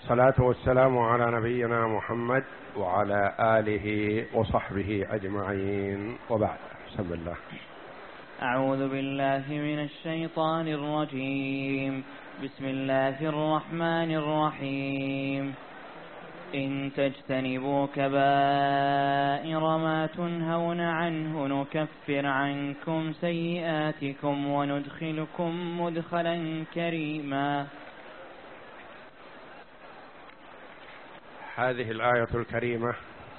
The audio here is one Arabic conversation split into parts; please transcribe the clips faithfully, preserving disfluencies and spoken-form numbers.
والصلاة والسلام على نبينا محمد وعلى آله وصحبه أجمعين، وبعد. بسم الله. أعوذ بالله من الشيطان الرجيم. بسم الله الرحمن الرحيم. إن تجتنبوا كبائر ما تنهون عنه نكفر عنكم سيئاتكم وندخلكم مدخلا كريما. هذه الآية الكريمة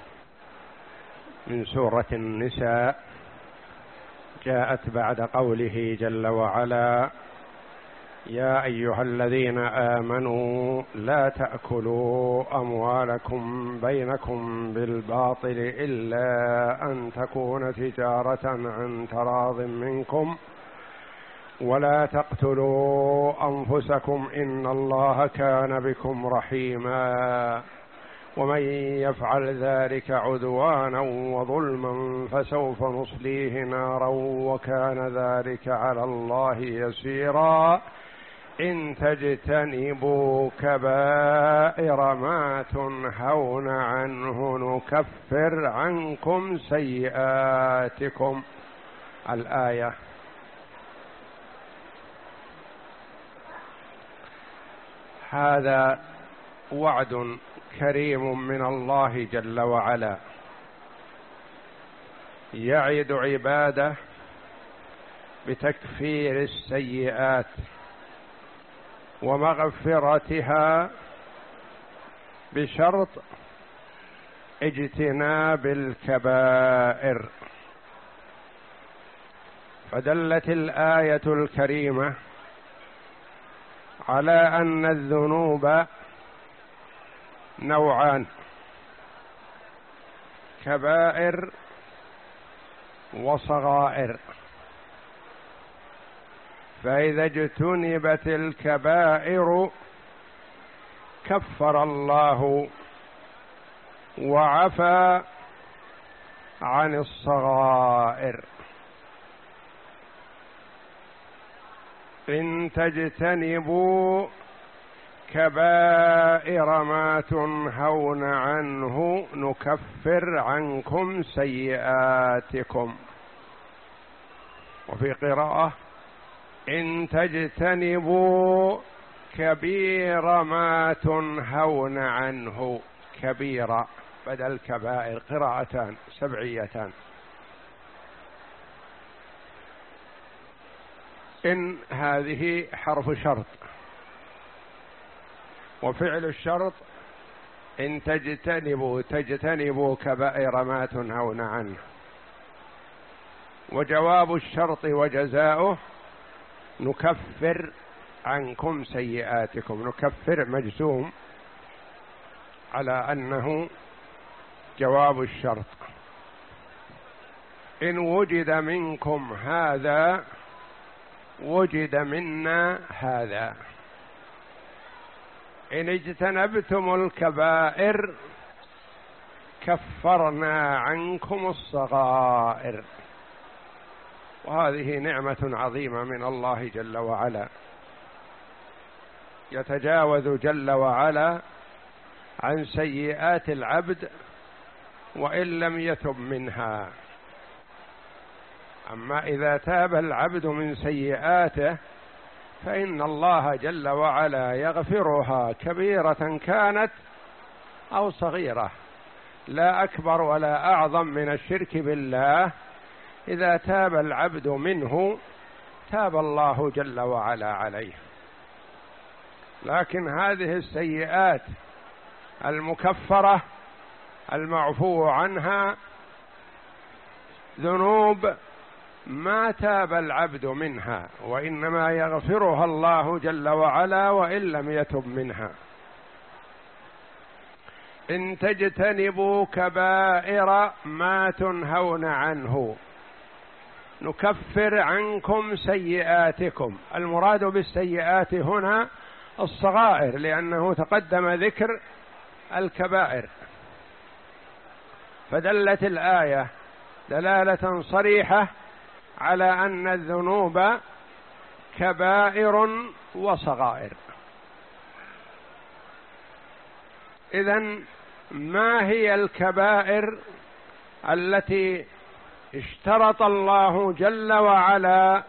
من سورة النساء جاءت بعد قوله جل وعلا: يا أيها الذين آمنوا لا تأكلوا أموالكم بينكم بالباطل إلا أن تكون تجارة عن تراض منكم ولا تقتلوا أنفسكم إن الله كان بكم رحيما ومن يفعل ذلك عدوانا وظلما فسوف نصليه نارا وكان ذلك على الله يسيرا. إن تجتنبوا كبائر ما تنهون عنه نكفر عنكم سيئاتكم. الآية. هذا وعد كريم من الله جل وعلا يعد عباده بتكفير السيئات ومغفرتها بشرط اجتناب الكبائر. فدلت الآية الكريمة على أن الذنوب نوعان: كبائر وصغائر. فإذا اجتنبت الكبائر كفر الله وعفى عن الصغائر. إن تجتنبوا كبائر ما تنهون عنه نكفر عنكم سيئاتكم. وفي قراءة: إن تجتنبوا كبير ما تنهون عنه. كبيرة بدل كبائر، قراءتان سبعيتان. إن هذه حرف شرط، وفعل الشرط إن تجتنبوا تجتنبوا كبائر ما تنهون عنه، وجواب الشرط وجزاؤه نكفر عنكم سيئاتكم. نكفر مجزوم على أنه جواب الشرط. إن وجد منكم هذا وجد منا هذا. إن اجتنبتم الكبائر كفرنا عنكم الصغائر. وهذه نعمة عظيمة من الله جل وعلا، يتجاوز جل وعلا عن سيئات العبد وإن لم يتب منها. أما إذا تاب العبد من سيئاته فإن الله جل وعلا يغفرها، كبيرة كانت أو صغيرة، لا أكبر ولا أعظم من الشرك بالله. إذا تاب العبد منه تاب الله جل وعلا عليه. لكن هذه السيئات المكفرة المعفو عنها ذنوب ما تاب العبد منها، وإنما يغفرها الله جل وعلا وإن لم يتب منها. إن تجتنبوا كبائر ما تنهون عنه نكفر عنكم سيئاتكم. المراد بالسيئات هنا الصغائر، لأنه تقدم ذكر الكبائر، فدلت الآية دلالة صريحة على أن الذنوب كبائر وصغائر. إذن ما هي الكبائر التي اشترط الله جل وعلا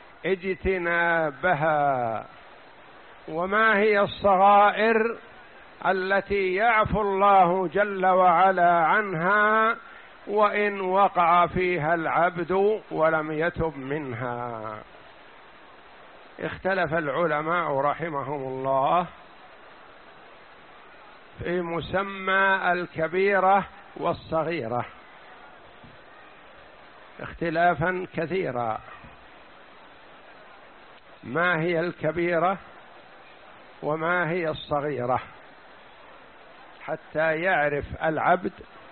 اجتنابها، وما هي الصغائر التي يعفو الله جل وعلا عنها وإن وقع فيها العبد ولم يتب منها؟ اختلف العلماء رحمهم الله في مسمى الكبيرة والصغيرة اختلافا كثيرا. ما هي الكبيرة وما هي الصغيرة حتى يعرف العبد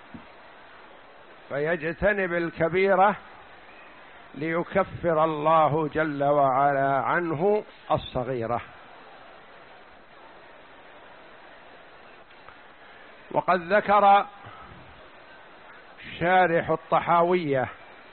فيجتنب الكبيرة ليكفر الله جل وعلا عنه الصغيرة. وقد ذكر شارح الطحاوية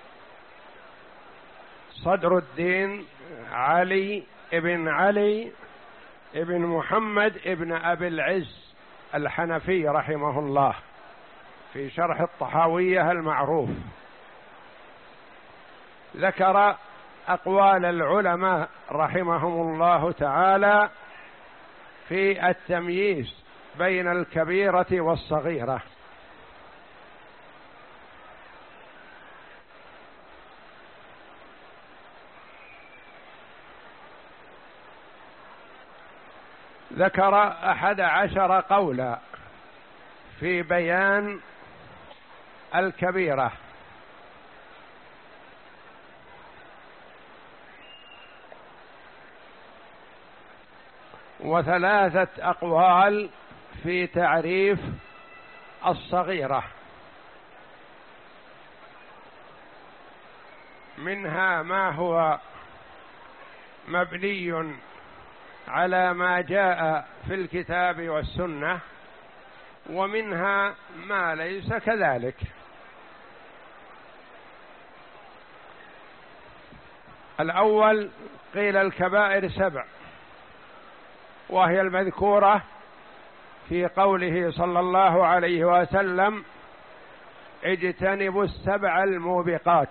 صدر الدين علي ابن علي ابن محمد ابن أبي العز الحنفي رحمه الله في شرح الطحاوية المعروف، ذكر أقوال العلماء رحمهم الله تعالى في التمييز بين الكبيرة والصغيرة. ذكر أحد عشر قولا في بيان الكبيرة، وثلاثة أقوال في تعريف الصغيرة، منها ما هو مبني على ما جاء في الكتاب والسنة، ومنها ما ليس كذلك. الأول قيل الكبائر سبع، وهي المذكورة في قوله صلى الله عليه وسلم اجتنبوا السبع الموبقات.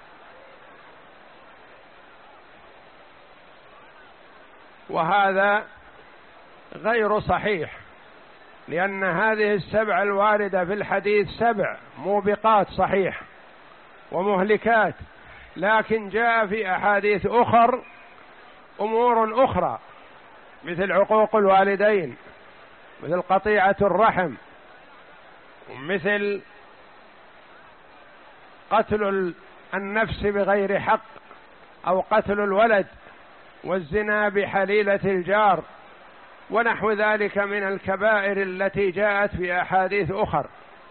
وهذا غير صحيح، لأن هذه السبع الواردة في الحديث سبع موبقات صحيح ومهلكات، لكن جاء في أحاديث أخر أمور أخرى مثل عقوق الوالدين، مثل قطيعة الرحم، مثل قتل النفس بغير حق أو قتل الولد، والزنا بحليلة الجار، ونحو ذلك من الكبائر التي جاءت في أحاديث أخر.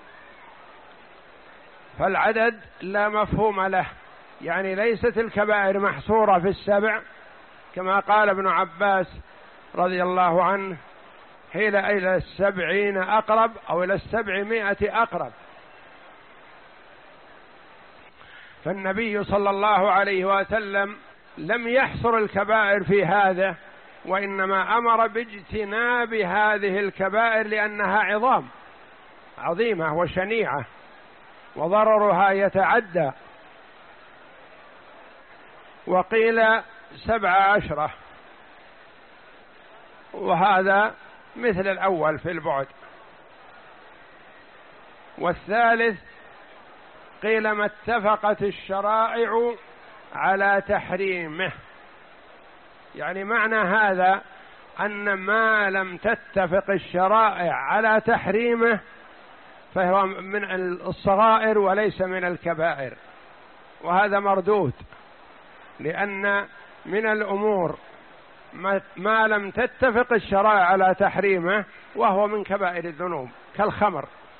فالعدد لا مفهوم له، يعني ليست الكبائر محصورة في السبع كما قال ابن عباس رضي الله عنه هي إلى السبعين أقرب أو إلى السبعمائة أقرب. فالنبي صلى الله عليه وسلم لم يحصر الكبائر في هذا، وإنما أمر باجتناب هذه الكبائر لأنها عظام عظيمة وشنيعة وضررها يتعدى. وقيل سبع عشرة، وهذا مثل الأول في البعد. والثالث قيل ما اتفقت الشرائع على تحريمه، يعني معنى هذا أن ما لم تتفق الشرائع على تحريمه فهو من الصغائر وليس من الكبائر، وهذا مردود، لأن من الأمور ما لم تتفق الشرائع على تحريمه وهو من كبائر الذنوب، كالخمر.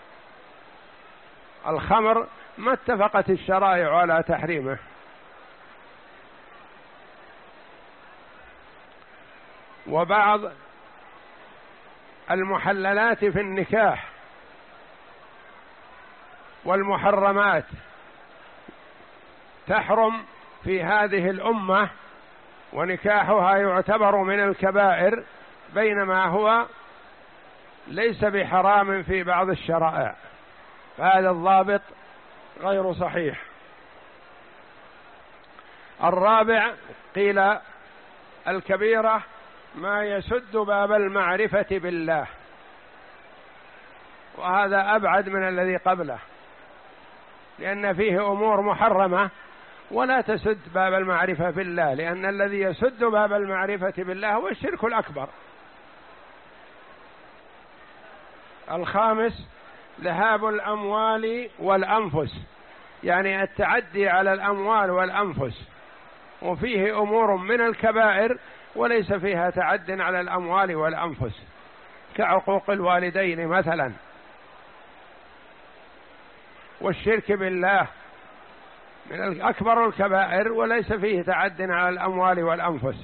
الخمر ما اتفقت الشرائع على تحريمه. وبعض المحللات في النكاح والمحرمات تحرم في هذه الأمة، ونكاحها يعتبر من الكبائر، بينما هو ليس بحرام في بعض الشرائع، فهذا الضابط غير صحيح. الرابع قيل الكبيرة ما يسد باب المعرفة بالله، وهذا أبعد من الذي قبله، لأن فيه أمور محرمة ولا تسد باب المعرفة بالله، لأن الذي يسد باب المعرفة بالله هو الشرك الأكبر. الخامس ذهاب الأموال والأنفس، يعني التعدي على الأموال والأنفس، وفيه أمور من الكبائر وليس فيها تعد على الأموال والأنفس، كعقوق الوالدين مثلا، والشرك بالله من أكبر الكبائر وليس فيه تعد على الأموال والأنفس.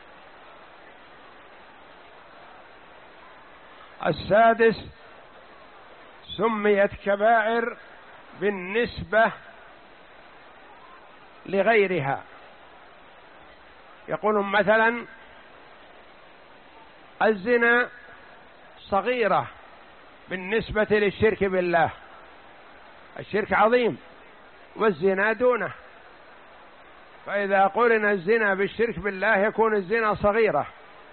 السادس سميت كبائر بالنسبة لغيرها، يقولون مثلا الزنا صغيرة بالنسبة للشرك بالله، الشرك عظيم والزنا دونه، فإذا قرن الزنا بالشرك بالله يكون الزنا صغيرة.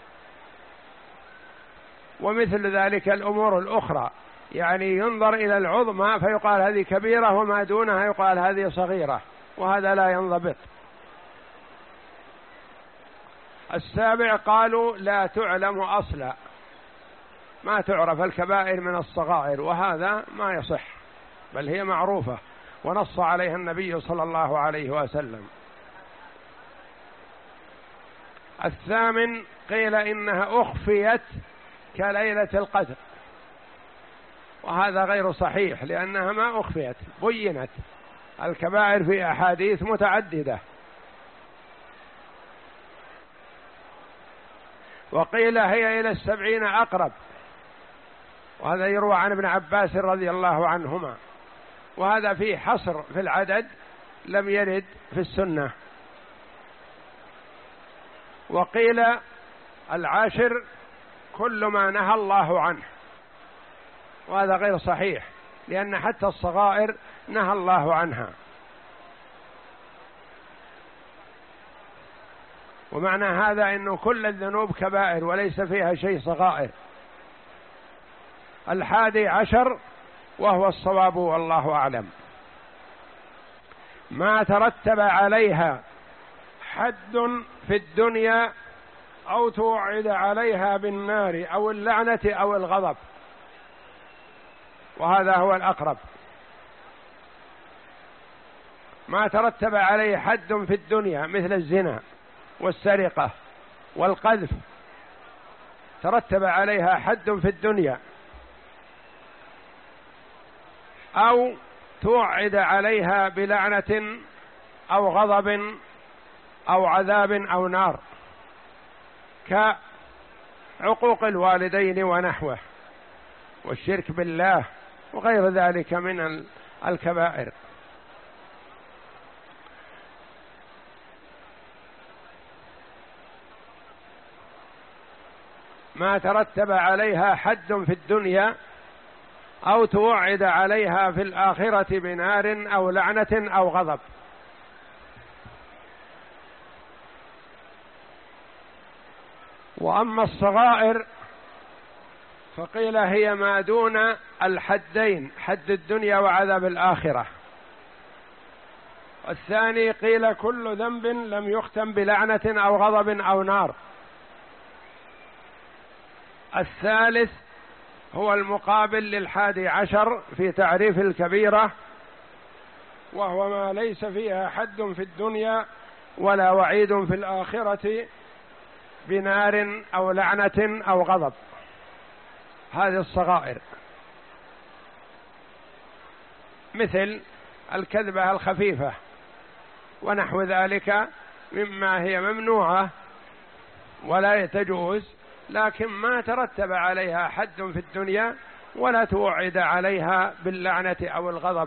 ومثل ذلك الأمور الأخرى، يعني ينظر إلى العظمى فيقال هذه كبيرة، وما دونها يقال هذه صغيرة، وهذا لا ينضبط. السابع قالوا لا تعلم أصلا، ما تعرف الكبائر من الصغائر، وهذا ما يصح، بل هي معروفة ونص عليها النبي صلى الله عليه وسلم. الثامن قيل إنها أخفيت كليلة القدر، وهذا غير صحيح، لأنها ما أخفيت، بينت الكبائر في أحاديث متعددة. وقيل هي إلى السبعين أقرب، وهذا يروى عن ابن عباس رضي الله عنهما، وهذا فيه حصر في العدد لم يرد في السنة. وقيل العاشر كل ما نهى الله عنه، وهذا غير صحيح، لأن حتى الصغائر نهى الله عنها. ومعنى هذا أنه كل الذنوب كبائر وليس فيها شيء صغائر. الحادي عشر وهو الصواب والله أعلم، ما ترتب عليها حد في الدنيا أو توعد عليها بالنار أو اللعنة أو الغضب، وهذا هو الأقرب. ما ترتب عليه حد في الدنيا مثل الزنا والسرقة والقذف، ترتب عليها حد في الدنيا، أو توعد عليها بلعنة أو غضب أو عذاب أو نار، كعقوق الوالدين ونحوه، والشرك بالله وغير ذلك من الكبائر. ما ترتب عليها حد في الدنيا أو توعد عليها في الآخرة بنار أو لعنة أو غضب. وأما الصغائر فقيل هي ما دون الحدين، حد الدنيا وعذاب الآخرة. الثاني قيل كل ذنب لم يختم بلعنة أو غضب أو نار. الثالث هو المقابل للحادي عشر في تعريف الكبيرة، وهو ما ليس فيها حد في الدنيا ولا وعيد في الآخرة بنار أو لعنة أو غضب، هذه الصغائر، مثل الكذبة الخفيفة ونحو ذلك مما هي ممنوعة ولا تجوز، لكن ما ترتب عليها حد في الدنيا ولا توعد عليها باللعنة أو الغضب.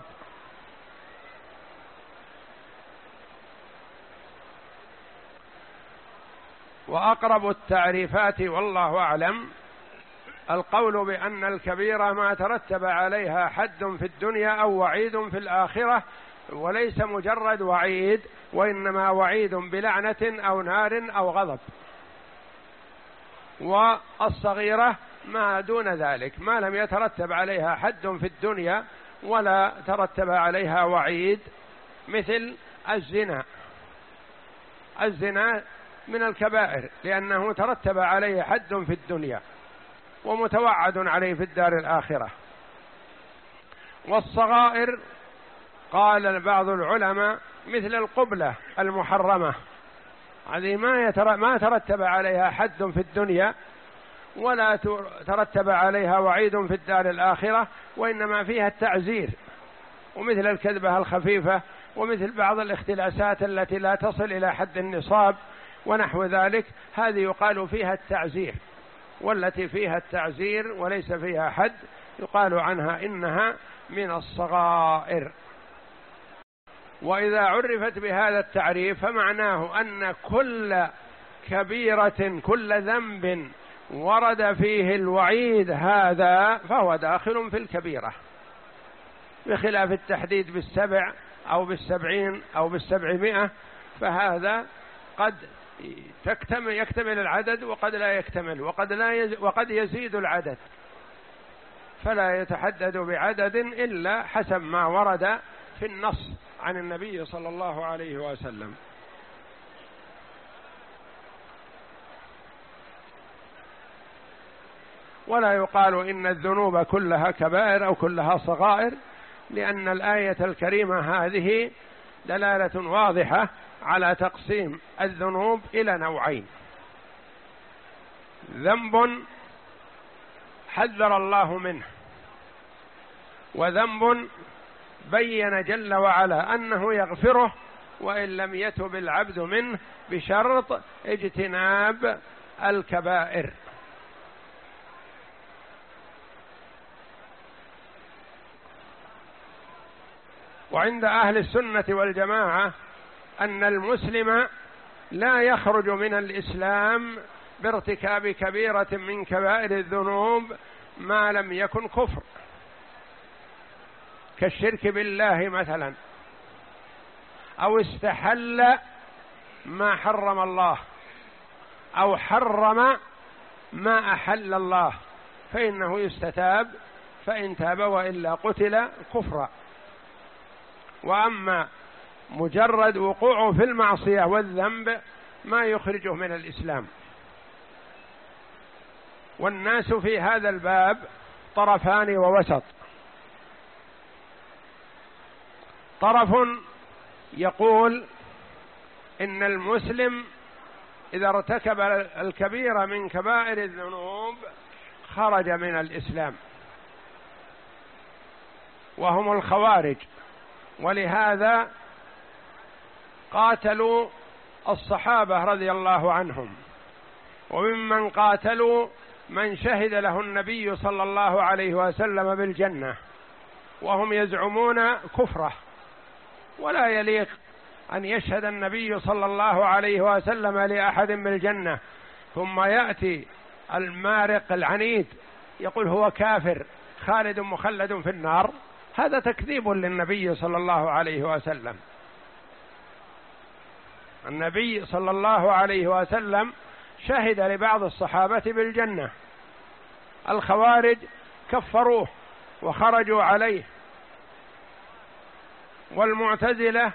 وأقرب التعريفات والله أعلم القول بأن الكبيرة ما ترتب عليها حد في الدنيا أو وعيد في الآخرة، وليس مجرد وعيد، وإنما وعيد بلعنة أو نار أو غضب. والصغيرة ما دون ذلك، ما لم يترتب عليها حد في الدنيا ولا ترتب عليها وعيد، مثل الزنا. الزنا من الكبائر لأنه ترتب عليه حد في الدنيا ومتوعد عليه في الدار الآخرة. والصغائر قال بعض العلماء مثل القبلة المحرمة، هذه ما ما ترتب عليها حد في الدنيا ولا ترتب عليها وعيد في الدار الآخرة، وإنما فيها التعزير. ومثل الكذبة الخفيفة، ومثل بعض الاختلاسات التي لا تصل إلى حد النصاب ونحو ذلك، هذه يقال فيها التعزير. والتي فيها التعزير وليس فيها حد يقال عنها إنها من الصغائر. وإذا عرفت بهذا التعريف فمعناه أن كل كبيرة، كل ذنب ورد فيه الوعيد هذا فهو داخل في الكبيرة، بخلاف التحديد بالسبع أو بالسبعين أو بالسبعمائة، فهذا قد تكتمل يكتمل العدد وقد لا يكتمل، وقد لا يز وقد يزيد العدد، فلا يتحدد بعدد إلا حسب ما ورد في النص عن النبي صلى الله عليه وسلم. ولا يقال إن الذنوب كلها كبائر أو كلها صغائر، لأن الآية الكريمة هذه دلالة واضحة على تقسيم الذنوب إلى نوعين: ذنب حذر الله منه، وذنب بين جل وعلا أنه يغفره وإن لم يتب العبد منه بشرط اجتناب الكبائر. وعند أهل السنة والجماعة أن المسلم لا يخرج من الإسلام بارتكاب كبيرة من كبائر الذنوب ما لم يكن كفر، كالشرك بالله مثلا، أو استحل ما حرم الله، أو حرم ما أحل الله، فإنه يستتاب، فإن تاب وإلا قتل كفرا. وأما مجرد وقوعه في المعصية والذنب ما يخرجه من الإسلام. والناس في هذا الباب طرفان ووسط: طرف يقول إن المسلم إذا ارتكب الكبيرة من كبائر الذنوب خرج من الإسلام، وهم الخوارج، ولهذا قاتلوا الصحابة رضي الله عنهم، وممن قاتلوا من شهد له النبي صلى الله عليه وسلم بالجنة، وهم يزعمون كفره، ولا يليق أن يشهد النبي صلى الله عليه وسلم لأحد بالجنة ثم يأتي المارق العنيد يقول هو كافر خالد مخلد في النار. هذا تكذيب للنبي صلى الله عليه وسلم. النبي صلى الله عليه وسلم شهد لبعض الصحابة بالجنة، الخوارج كفروه وخرجوا عليه، والمعتزلة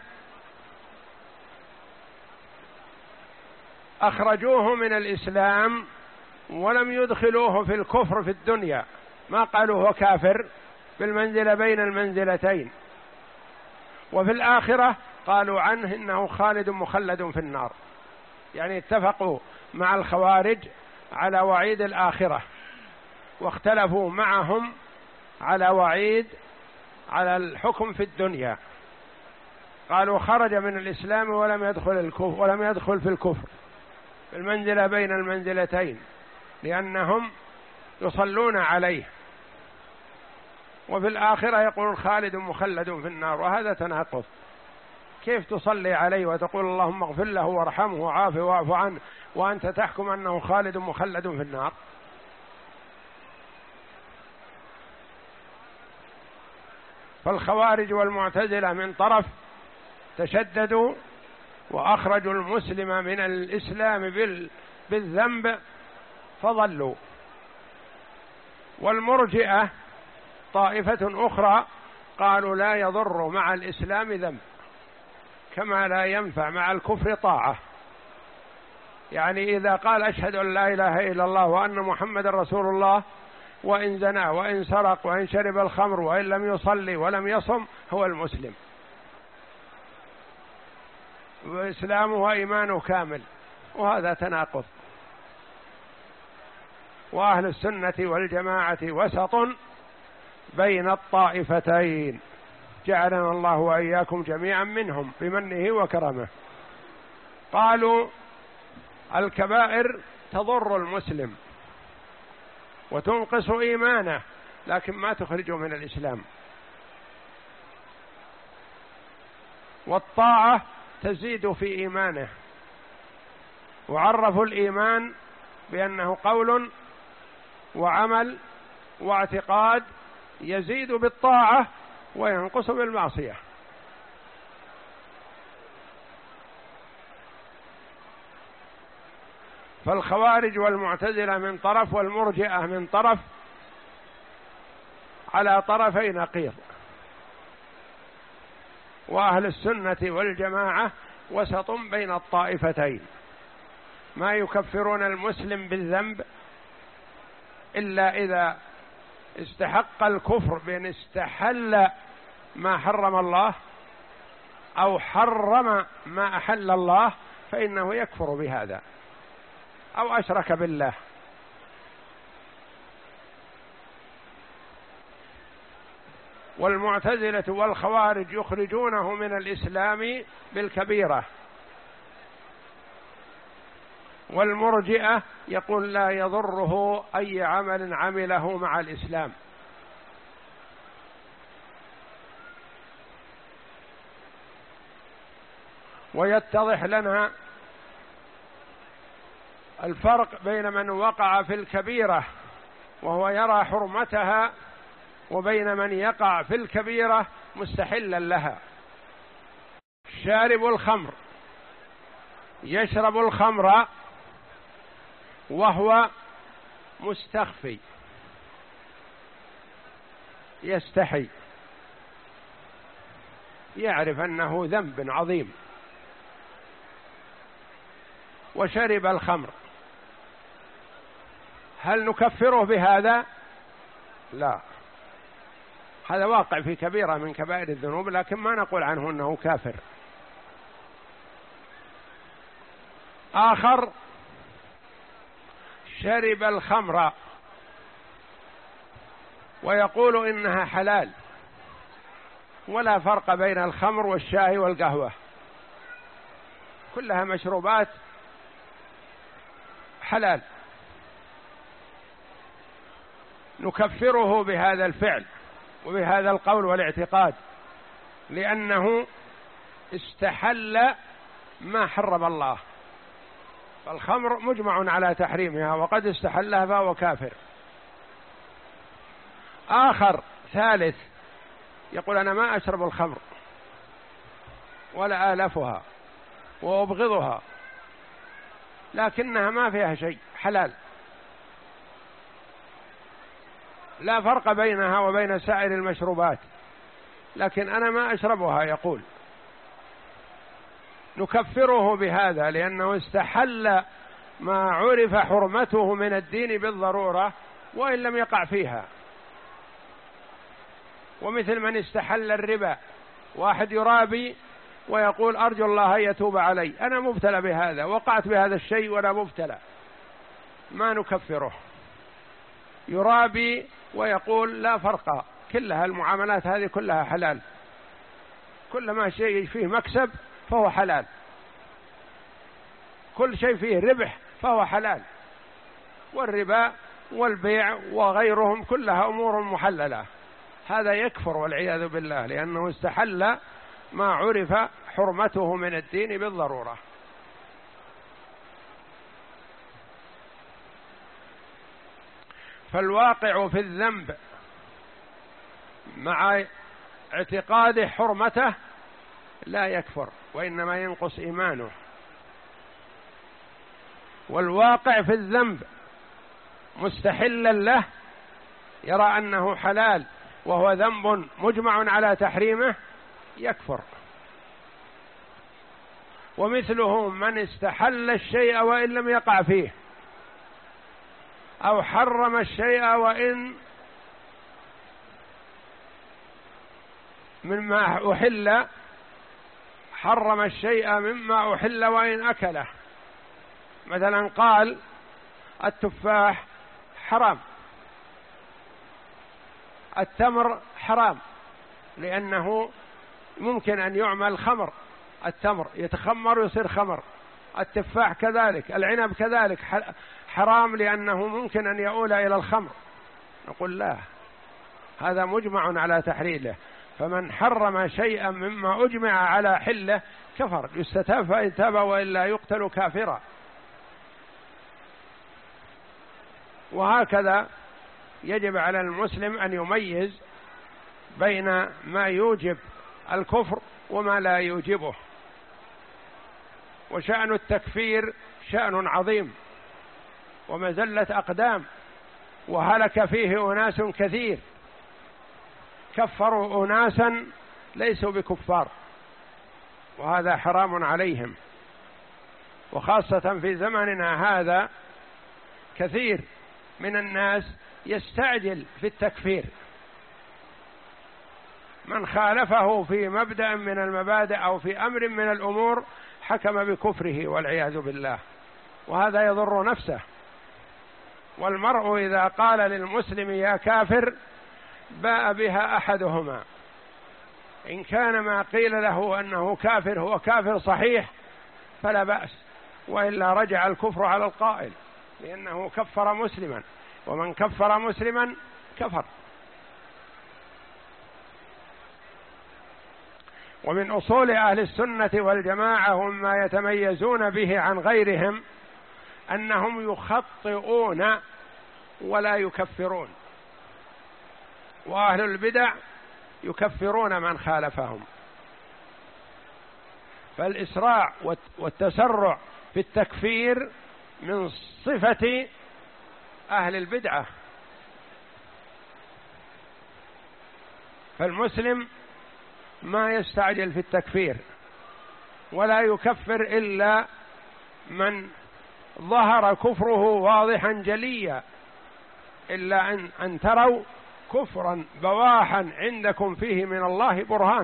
أخرجوه من الإسلام ولم يدخلوه في الكفر في الدنيا، ما قالوا هو كافر، بالمنزلة بين المنزلتين، وفي الآخرة قالوا عنه إنه خالد مخلد في النار. يعني اتفقوا مع الخوارج على وعيد الآخرة، واختلفوا معهم على وعيد على الحكم في الدنيا. قالوا خرج من الإسلام ولم يدخل الكفر ولم يدخل في الكفر، المنزلة بين المنزلتين، لأنهم يصلون عليه، وفي الآخرة يقول خالد مخلد في النار، وهذا تناقض. كيف تصلي عليه وتقول اللهم اغفر له وارحمه وعافه واعف عنه وأنت تحكم أنه خالد مخلد في النار؟ فالخوارج والمعتزلة من طرف تشددوا وأخرجوا المسلم من الإسلام بالذنب فضلوا، والمرجئة طائفة أخرى قالوا لا يضر مع الإسلام ذنب كما لا ينفع مع الكفر طاعة. يعني إذا قال أشهد أن لا إله إلا الله وأن محمد رسول الله وإن زنى وإن سرق وإن شرب الخمر وإن لم يصلي ولم يصم هو المسلم، وإسلامه وإيمانه كامل، وهذا تناقض. وأهل السنة والجماعة وسط بين الطائفتين، جعلنا الله وإياكم جميعا منهم بمنه وكرمه. قالوا الكبائر تضر المسلم وتنقص إيمانه لكن ما تخرجه من الإسلام، والطاعة تزيد في إيمانه، وعرفوا الإيمان بأنه قول وعمل واعتقاد يزيد بالطاعة وينقص بالمعصية. فالخوارج والمعتزلة من طرف والمرجئة من طرف على طرفي نقيض، وأهل السنة والجماعة وسط بين الطائفتين، ما يكفرون المسلم بالذنب إلا إذا استحق الكفر بأن استحل ما حرم الله أو حرم ما أحل الله فإنه يكفر بهذا أو أشرك بالله. والمعتزلة والخوارج يخرجونه من الإسلام بالكبيرة، والمرجئة يقول لا يضره أي عمل عمله مع الإسلام. ويتضح لنا الفرق بين من وقع في الكبيرة وهو يرى حرمتها وبين من يقع في الكبيرة مستحلا لها. شارب الخمر يشرب الخمر وهو مستخفي يستحي، يعرف أنه ذنب عظيم وشرب الخمر، هل نكفره بهذا؟ لا، هذا واقع في كبيرة من كبائر الذنوب لكن ما نقول عنه أنه كافر. آخر شرب الخمر ويقول إنها حلال، ولا فرق بين الخمر والشاي والقهوة، كلها مشروبات حلال، نكفره بهذا الفعل وبهذا القول والاعتقاد لأنه استحل ما حرم الله. فالخمر مجمع على تحريمها وقد استحلها فهو كافر. آخر ثالث يقول أنا ما أشرب الخمر ولا آلفها وأبغضها لكنها ما فيها شيء حلال، لا فرق بينها وبين سائر المشروبات لكن أنا ما أشربها، يقول نكفره بهذا لأنه استحل ما عرف حرمته من الدين بالضرورة وإن لم يقع فيها. ومثل من استحل الربا، واحد يرابي ويقول أرجو الله أن يتوب علي، أنا مبتلى بهذا، وقعت بهذا الشيء وأنا مبتلى، ما نكفره. يرابي ويقول لا فرق، كلها المعاملات هذه كلها حلال، كل ما شيء فيه مكسب فهو حلال، كل شيء فيه ربح فهو حلال، والربا والبيع وغيرهم كلها أمور محللة. هذا يكفر والعياذ بالله لأنه استحل ما عرف حرمته من الدين بالضرورة. فالواقع في الذنب مع اعتقاد حرمته لا يكفر، وإنما ينقص إيمانه. والواقع في الذنب مستحلا له يرى أنه حلال وهو ذنب مجمع على تحريمه يكفر. ومثله من استحل الشيء وإن لم يقع فيه، أو حرم الشيء وإن مما أحل، حرم الشيء مما أحل وإن أكله. مثلا قال التفاح حرام، التمر حرام لأنه ممكن أن يعمل خمر، التمر يتخمر ويصير خمر، التفاح كذلك، العنب كذلك حرام لأنه ممكن أن يؤول إلى الخمر. نقول لا، هذا مجمع على تحريله، فمن حرم شيئا مما أجمع على حله كفر، يستتاب فإن تاب وإلا يقتل كافرا. وهكذا يجب على المسلم أن يميز بين ما يوجب الكفر وما لا يوجبه. وشأن التكفير شأن عظيم ومزلة أقدام، وهلك فيه أناس كثير، كفروا أناسا ليسوا بكفار، وهذا حرام عليهم. وخاصة في زمننا هذا كثير من الناس يستعجل في التكفير، من خالفه في مبدأ من المبادئ أو في أمر من الأمور حكم بكفره والعياذ بالله، وهذا يضر نفسه. والمرء إذا قال للمسلم يا كافر باء بها أحدهما، إن كان ما قيل له أنه كافر هو كافر صحيح فلا بأس، وإلا رجع الكفر على القائل، لأنه كفر مسلما، ومن كفر مسلما كفر. ومن أصول أهل السنة والجماعة وما يتميزون به عن غيرهم أنهم يخطئون ولا يكفرون، وأهل البدع يكفرون من خالفهم. فالإسراع والتسرع في التكفير من صفة أهل البدعة. فالمسلم ما يستعجل في التكفير ولا يكفر إلا من ظهر كفره واضحا جليا، إلا أن, أن تروا كفرا بواحا عندكم فيه من الله برهان.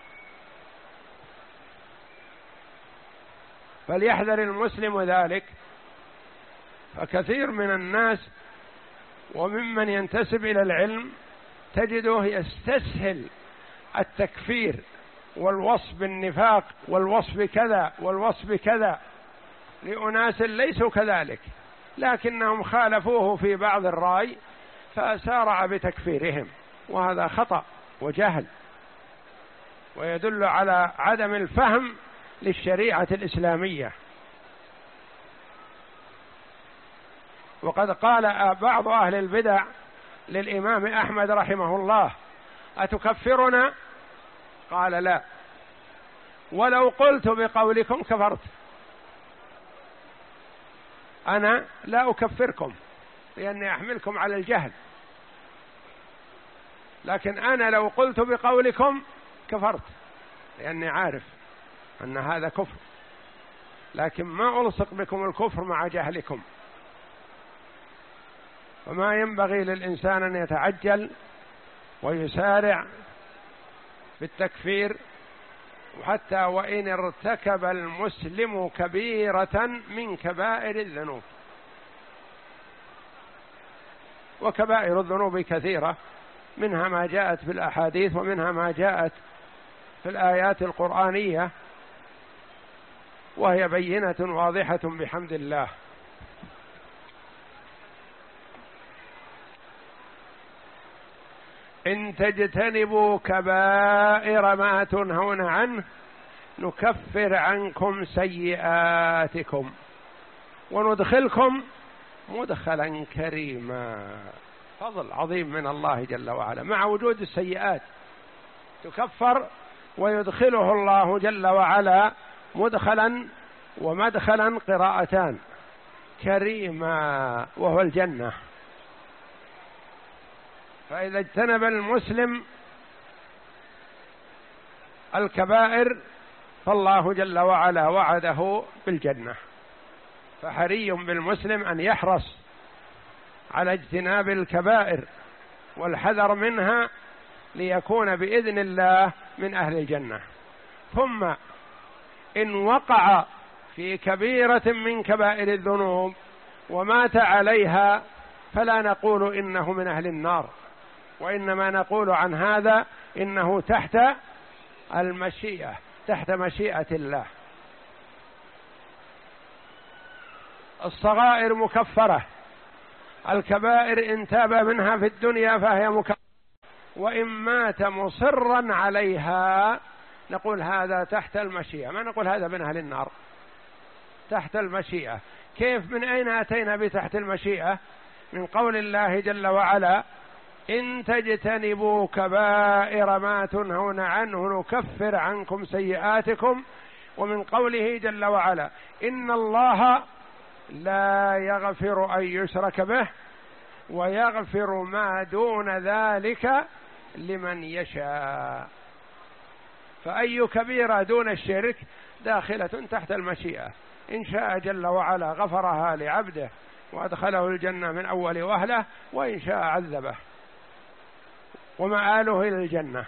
فليحذر المسلم ذلك. فكثير من الناس وممن ينتسب إلى العلم تجده يستسهل التكفير والوصف بالنفاق والوصف كذا والوصف كذا لأناس ليسوا كذلك، لكنهم خالفوه في بعض الرأي فسارع بتكفيرهم، وهذا خطأ وجهل، ويدل على عدم الفهم للشريعة الإسلامية. وقد قال بعض أهل البدع للإمام أحمد رحمه الله أتكفرنا؟ قال لا، ولو قلت بقولكم كفرت. أنا لا أكفركم لأني أحملكم على الجهل، لكن أنا لو قلت بقولكم كفرت لأني عارف أن هذا كفر، لكن ما ألصق بكم الكفر مع جهلكم. وما ينبغي للإنسان أن يتعجل ويسارع في التكفير، وحتى وإن ارتكب المسلم كبيرة من كبائر الذنوب. وكبائر الذنوب كثيرة، منها ما جاءت في الأحاديث ومنها ما جاءت في الآيات القرآنية، وهي بينة واضحة بحمد الله. إن تجتنبوا كبائر ما تنهون عنه نكفر عنكم سيئاتكم وندخلكم مدخلا كريما. فضل عظيم من الله جل وعلا مع وجود السيئات، تكفر ويدخله الله جل وعلا مدخلا ومدخلا قراءتان كريما وهو الجنة. فإذا اجتنب المسلم الكبائر فالله جل وعلا وعده بالجنة، فحري بالمسلم أن يحرص على اجتناب الكبائر والحذر منها ليكون بإذن الله من أهل الجنة. ثم إن وقع في كبيرة من كبائر الذنوب ومات عليها فلا نقول إنه من أهل النار، وإنما نقول عن هذا إنه تحت المشيئة، تحت مشيئة الله. الصغائر مكفرة، الكبائر إن تاب منها في الدنيا فهي مكفرة، وإن مات مصرا عليها نقول هذا تحت المشيئة، ما نقول هذا من أهل النار، تحت المشيئة. كيف؟ من أين أتينا بتحت المشيئة؟ من قول الله جل وعلا إن تجتنبوا كبائر ما تنهون عنه نكفر عنكم سيئاتكم، ومن قوله جل وعلا إن الله لا يغفر أن يشرك به ويغفر ما دون ذلك لمن يشاء. فأي كبيرة دون الشرك داخلة تحت المشيئة، إن شاء جل وعلا غفرها لعبده وأدخله الجنة من أول وهلة، وإن شاء عذبه ومآله إلى الجنة.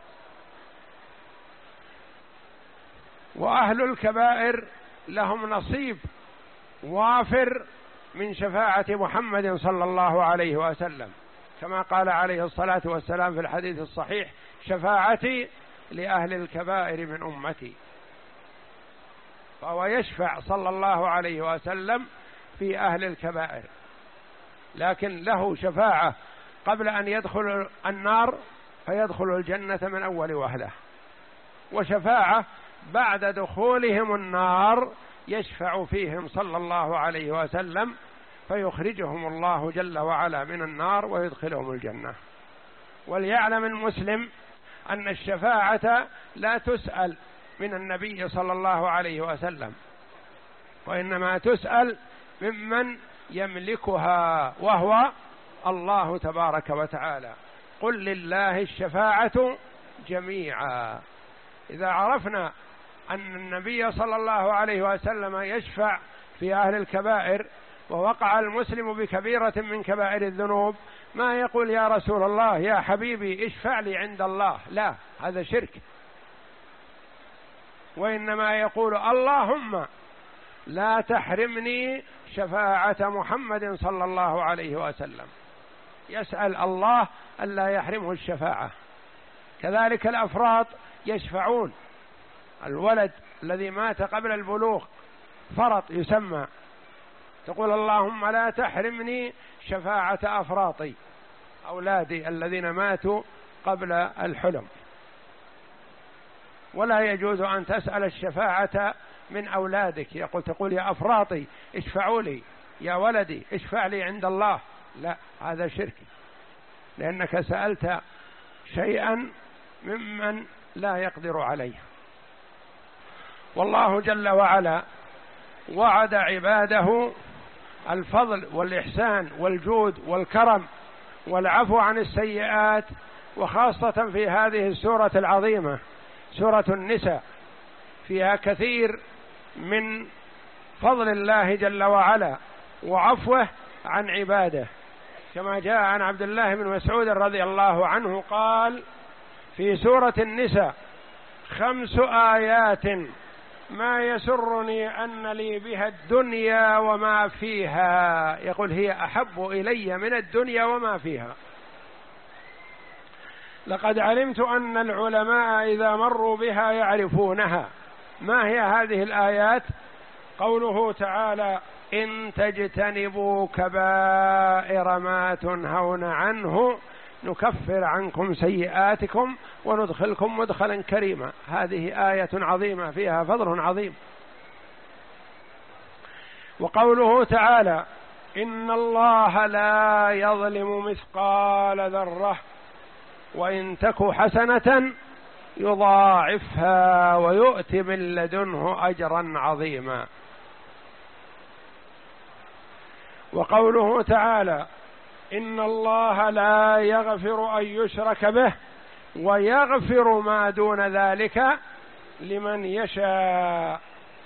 وأهل الكبائر لهم نصيب وافر من شفاعة محمد صلى الله عليه وسلم، كما قال عليه الصلاة والسلام في الحديث الصحيح شفاعتي لأهل الكبائر من أمتي. فهو يشفع صلى الله عليه وسلم في أهل الكبائر، لكن له شفاعة قبل أن يدخل النار فيدخل الجنة من أول وهلة، وشفاعة بعد دخولهم النار يشفع فيهم صلى الله عليه وسلم فيخرجهم الله جل وعلا من النار ويدخلهم الجنة. وليعلم المسلم أن الشفاعة لا تسأل من النبي صلى الله عليه وسلم، وإنما تسأل ممن يملكها وهو الله تبارك وتعالى. قل لله الشفاعة جميعا. إذا عرفنا أن النبي صلى الله عليه وسلم يشفع في أهل الكبائر ووقع المسلم بكبيرة من كبائر الذنوب ما يقول يا رسول الله يا حبيبي اشفع لي عند الله، لا، هذا شرك، وإنما يقول اللهم لا تحرمني شفاعة محمد صلى الله عليه وسلم، يسأل الله ألا يحرمه الشفاعة. كذلك الأفراط يشفعون، الولد الذي مات قبل البلوغ فرط يسمى، تقول اللهم لا تحرمني شفاعة أفراطي، أولادي الذين ماتوا قبل الحلم. ولا يجوز أن تسأل الشفاعة من أولادك، يقول تقول يا أفراطي اشفعوا لي، يا ولدي اشفع لي عند الله، لا، هذا شرك، لأنك سألت شيئا ممن لا يقدر عليه. والله جل وعلا وعد عباده الفضل والإحسان والجود والكرم والعفو عن السيئات، وخاصة في هذه السورة العظيمة سورة النساء، فيها كثير من فضل الله جل وعلا وعفوه عن عباده، كما جاء عن عبد الله بن مسعود رضي الله عنه قال في سورة النساء خمس آيات ما يسرني أن لي بها الدنيا وما فيها، يقول هي أحب إلي من الدنيا وما فيها. لقد علمت أن العلماء إذا مروا بها يعرفونها. ما هي هذه الآيات؟ قوله تعالى إن تجتنبوا كبائر ما تنهون عنه نكفر عنكم سيئاتكم وندخلكم مدخلا كريما. هذه آية عظيمة فيها فضل عظيم. وقوله تعالى إن الله لا يظلم مثقال ذرة وإن تك حسنة يضاعفها ويؤتي من لدنه أجرا عظيما. وقوله تعالى: إن الله لا يغفر أن يشرك به ويغفر ما دون ذلك لمن يشاء.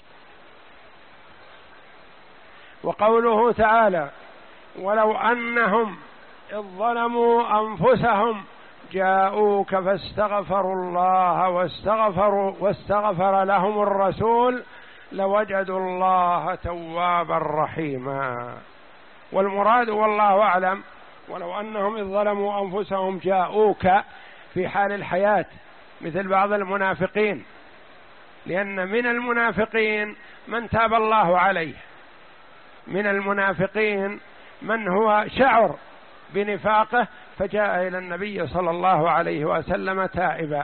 وقوله تعالى: ولو أنهم إذ ظلموا أنفسهم جاءوك فاستغفروا الله واستغفروا واستغفر لهم الرسول لوجدوا الله توابا رحيما. والمراد والله أعلم ولو أنهم إذ ظلموا أنفسهم جاءوك في حال الحياة مثل بعض المنافقين، لأن من المنافقين من تاب الله عليه، من المنافقين من هو شعر بنفاقه فجاء إلى النبي صلى الله عليه وسلم تائبا.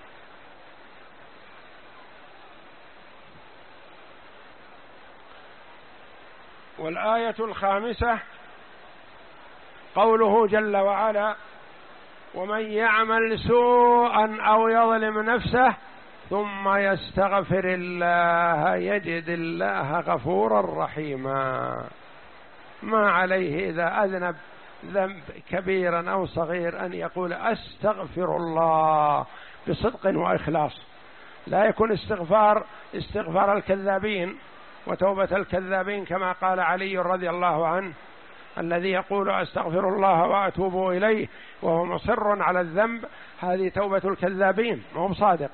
والآية الخامسة قوله جل وعلا: ومن يعمل سوءا أو يظلم نفسه ثم يستغفر الله يجد الله غفورا رحيما. ما عليه إذا أذنب ذنب كبيرا أو صغير أن يقول أستغفر الله بصدق وإخلاص، لا يكون استغفار استغفار الكذابين وتوبة الكذابين كما قال علي رضي الله عنه: الذي يقول أستغفر الله وأتوب إليه وهو مصر على الذنب هذه توبة الكذابين، ما هو صادق.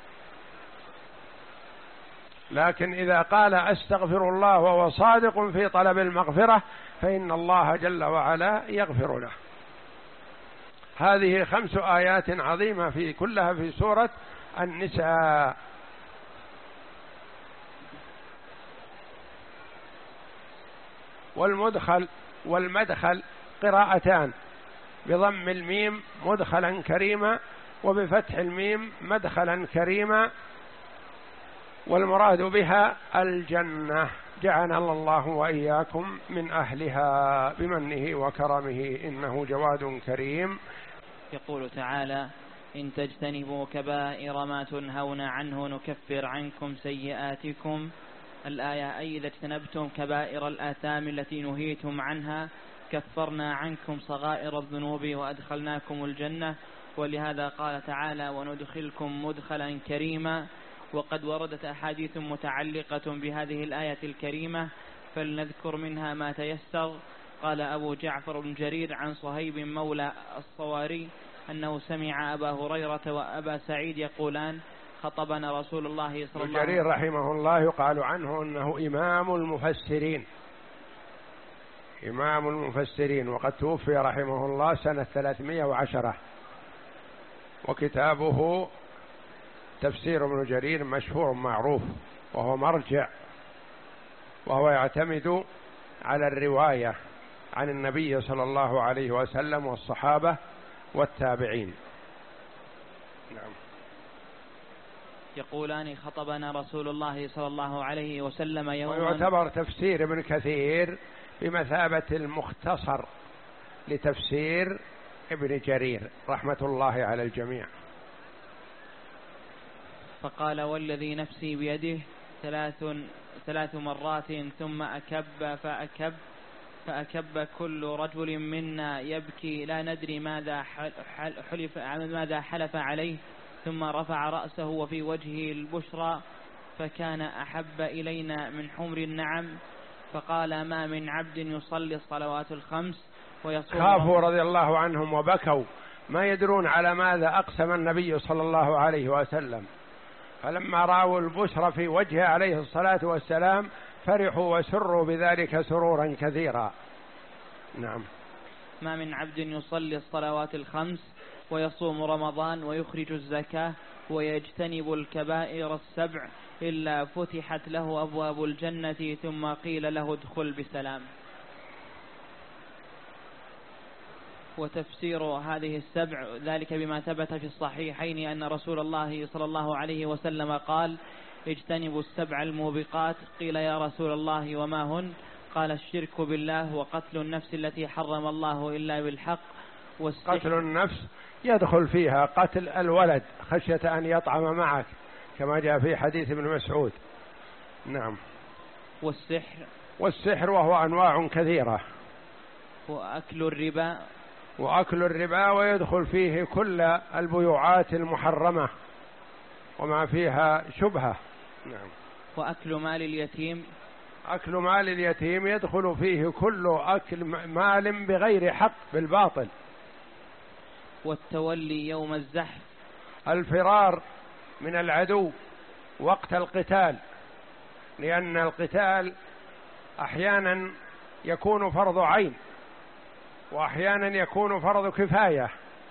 لكن إذا قال أستغفر الله وهو صادق في طلب المغفرة فإن الله جل وعلا يغفر له. هذه خمس آيات عظيمة في كلها في سورة النساء. والمدخل والمدخل قراءتان، بضم الميم مدخلا كريما وبفتح الميم مدخلا كريما، والمراد بها الجنة، جعلنا الله وإياكم من أهلها بمنه وكرمه إنه جواد كريم. يقول تعالى: إن تجتنبوا كبائر ما تنهون عنه نكفر عنكم سيئاتكم. الآية: أي إذا اجتنبتم كبائر الآثام التي نهيتم عنها كفرنا عنكم صغائر الذنوب وأدخلناكم الجنة. ولهذا قال تعالى: وندخلكم مدخلا كريما. وقد وردت أحاديث متعلقة بهذه الآية الكريمة فلنذكر منها ما تيسر. قال أبو جعفر بن جرير عن صهيب مولى الصواري أنه سمع أبا هريرة وأبا سعيد يقولان: خطبنا رسول الله صلى الله عليه وسلم. جرير رحمه الله يقال عنه أنه إمام المفسرين، إمام المفسرين، وقد توفي رحمه الله سنة ثلاثمائة وعشرة، وكتابه تفسير ابن جرير مشهور معروف، وهو مرجع، وهو يعتمد على الرواية عن النبي صلى الله عليه وسلم والصحابة والتابعين. نعم. يقولان: خطبنا رسول الله صلى الله عليه وسلم يوما. ويعتبر تفسير ابن كثير بمثابة المختصر لتفسير ابن جرير رحمة الله على الجميع. فقال: والذي نفسي بيده ثلاث ثلاث مرات ثم أكب فأكب فأكب كل رجل منا يبكي لا ندري ماذا حلف ماذا حلف عليه، ثم رفع رأسه وفي وجهه البشرى فكان أحب إلينا من حمر النعم. فقال: ما من عبد يصلي الصلوات الخمس ويصوم. خافوا رضي الله عنهم وبكوا، ما يدرون على ماذا أقسم النبي صلى الله عليه وسلم، فلما رأوا البشرى في وجهه عليه الصلاة والسلام فرحوا وسروا بذلك سرورا كثيرا. نعم. ما من عبد يصلي الصلوات الخمس ويصوم رمضان ويخرج الزكاة ويجتنب الكبائر السبع إلا فتحت له أبواب الجنة ثم قيل له ادخل بسلام. وتفسير هذه السبع ذلك بما ثبت في الصحيحين أن رسول الله صلى الله عليه وسلم قال: اجتنبوا السبع الموبقات. قيل: يا رسول الله وما هن؟ قال: الشرك بالله وقتل النفس التي حرم الله إلا بالحق. قتل النفس يدخل فيها قتل الولد خشية أن يطعم معك كما جاء في حديث ابن مسعود. نعم. والسحر والسحر وهو أنواع كثيرة. وأكل الربا وأكل الربا ويدخل فيه كل البيوعات المحرمة وما فيها شبهة. نعم. وأكل مال اليتيم أكل مال اليتيم يدخل فيه كل أكل مال بغير حق بالباطل. والتولي يوم الزحف الفرار من العدو وقت القتال، لأن القتال أحيانا يكون فرض عين وأحيانا يكون فرض كفاية،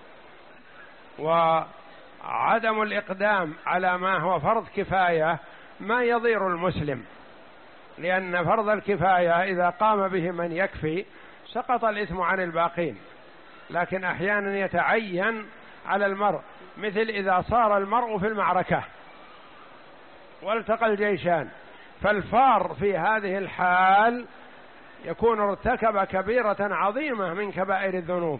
وعدم الإقدام على ما هو فرض كفاية ما يضير المسلم، لأن فرض الكفاية إذا قام به من يكفي سقط الإثم عن الباقين، لكن أحيانا يتعين على المرء، مثل إذا صار المرء في المعركة والتقى الجيشان، فالفار في هذه الحال يكون ارتكب كبيرة عظيمة من كبائر الذنوب،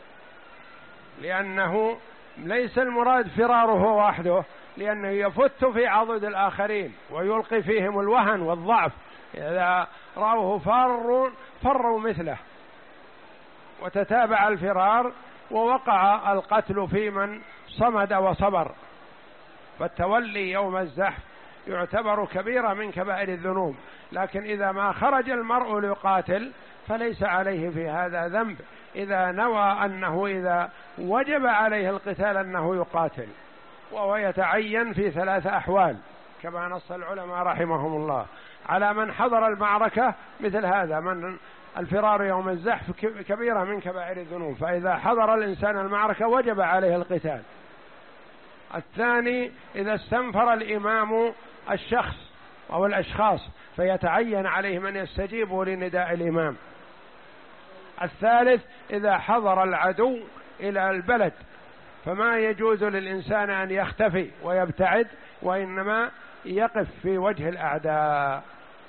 لأنه ليس المراد فراره وحده، لأنه يفت في عضد الآخرين ويلقي فيهم الوهن والضعف، إذا رأوه فاروا فروا مثله وتتابع الفرار ووقع القتل في من صمد وصبر. فالتولي يوم الزحف يعتبر كبيرة من كبائر الذنوب، لكن إذا ما خرج المرء ليقاتل فليس عليه في هذا ذنب إذا نوى أنه إذا وجب عليه القتال أنه يقاتل، وهو يتعين في ثلاث أحوال كما نص العلماء رحمهم الله على من حضر المعركة، مثل هذا من الفرار يوم الزحف كبيرة من كبائر الذنوب، فإذا حضر الإنسان المعركة وجب عليه القتال. الثاني إذا استنفر الإمام الشخص أو الأشخاص فيتعين عليه من يستجيب لنداء الإمام. الثالث إذا حضر العدو إلى البلد فما يجوز للإنسان أن يختفي ويبتعد، وإنما يقف في وجه الأعداء.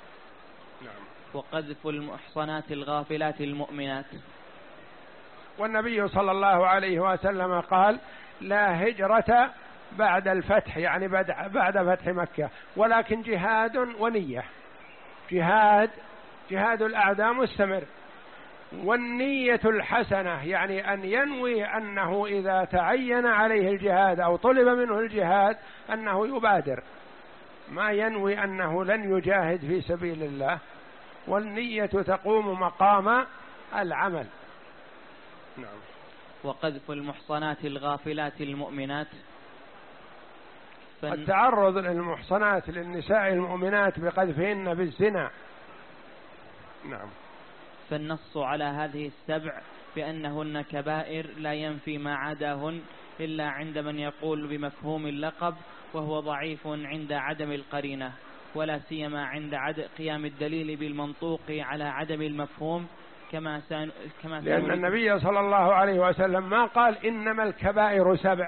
وقذف المحصنات الغافلات المؤمنات. والنبي صلى الله عليه وسلم قال: لا هجرة بعد الفتح، يعني بعد فتح مكة، ولكن جهاد ونية. جهاد جهاد الأعداء مستمر، والنية الحسنة يعني أن ينوي أنه إذا تعين عليه الجهاد أو طلب منه الجهاد أنه يبادر، ما ينوي أنه لن يجاهد في سبيل الله، والنية تقوم مقام العمل. نعم. وقذف المحصنات الغافلات المؤمنات. فن... التعرض للمحصنات للنساء المؤمنات بقذفهن بالزنا. نعم. فالنص على هذه السبع بأنهن كبائر لا ينفي ما عداهن إلا عند من يقول بمفهوم اللقب، وهو ضعيف عند عدم القرينة، ولا سيما عند عدم قيام الدليل بالمنطوق على عدم المفهوم، كما سان كما سان لأن النبي صلى الله عليه وسلم ما قال إنما الكبائر سبع،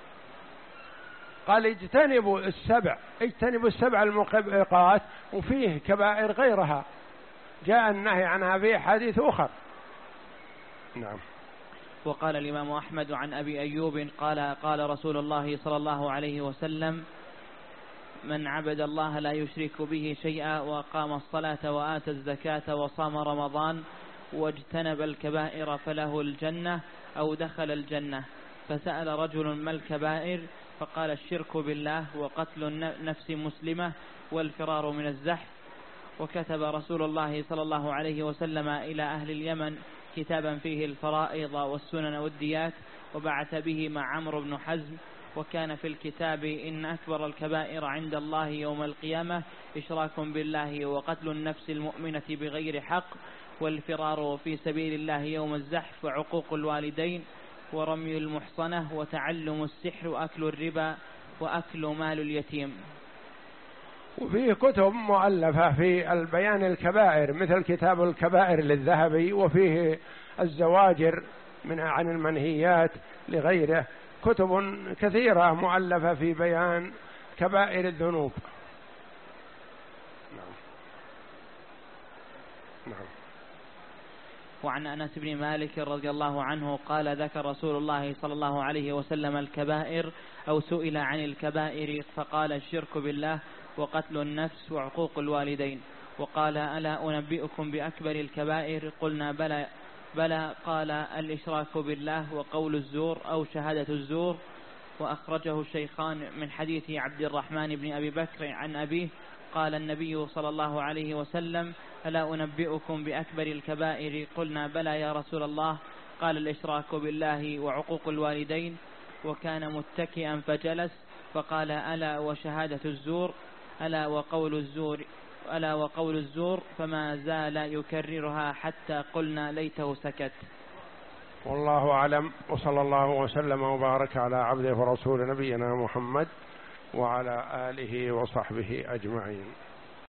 قال اجتنبوا السبع، اجتنبوا السبع الموبقات، وفيه كبائر غيرها جاء النهي عنها في حديث أخر. نعم. وقال الإمام أحمد عن أبي أيوب قال قال رسول الله صلى الله عليه وسلم: من عبد الله لا يشرك به شيئا وقام الصلاة وآتى الزكاة وصام رمضان واجتنب الكبائر فله الجنة أو دخل الجنة. فسأل رجل: ما الكبائر؟ فقال: الشرك بالله وقتل نفس مسلمة والفرار من الزحف. وكتب رسول الله صلى الله عليه وسلم إلى أهل اليمن كتابا فيه الفرائض والسنن والديات، وبعث به مع عمرو بن حزم، وكان في الكتاب: إن أكبر الكبائر عند الله يوم القيامة إشراك بالله وقتل النفس المؤمنة بغير حق والفرار في سبيل الله يوم الزحف وعقوق الوالدين ورمي المحصنة وتعلم السحر وأكل الربا وأكل مال اليتيم. وفيه كتب مؤلفة في البيان الكبائر مثل كتاب الكبائر للذهبي، وفيه الزواجر من عن المنهيات لغيره، كتب كثيرة مؤلفة في بيان كبائر الذنوب. نعم. نعم. وعن أنس بن مالك رضي الله عنه قال ذكر رسول الله صلى الله عليه وسلم الكبائر أو سئل عن الكبائر فقال الشرك بالله وقتل النفس وعقوق الوالدين، وقال ألا أنبئكم بأكبر الكبائر؟ قلنا بلى بلى قال الإشراك بالله وقول الزور أو شهادة الزور. وأخرجه الشيخان من حديث عبد الرحمن بن أبي بكر عن أبيه قال النبي صلى الله عليه وسلم ألا أنبئكم بأكبر الكبائر؟ قلنا بلى يا رسول الله، قال الإشراك بالله وعقوق الوالدين. وكان متكئا فجلس فقال ألا وشهادة الزور ألا وقول الزور ألا وقول الزور فما زال يكررها حتى قلنا ليته سكت. والله أعلم، وصلى الله وسلم وبارك على عبده ورسول نبينا محمد وعلى آله وصحبه أجمعين.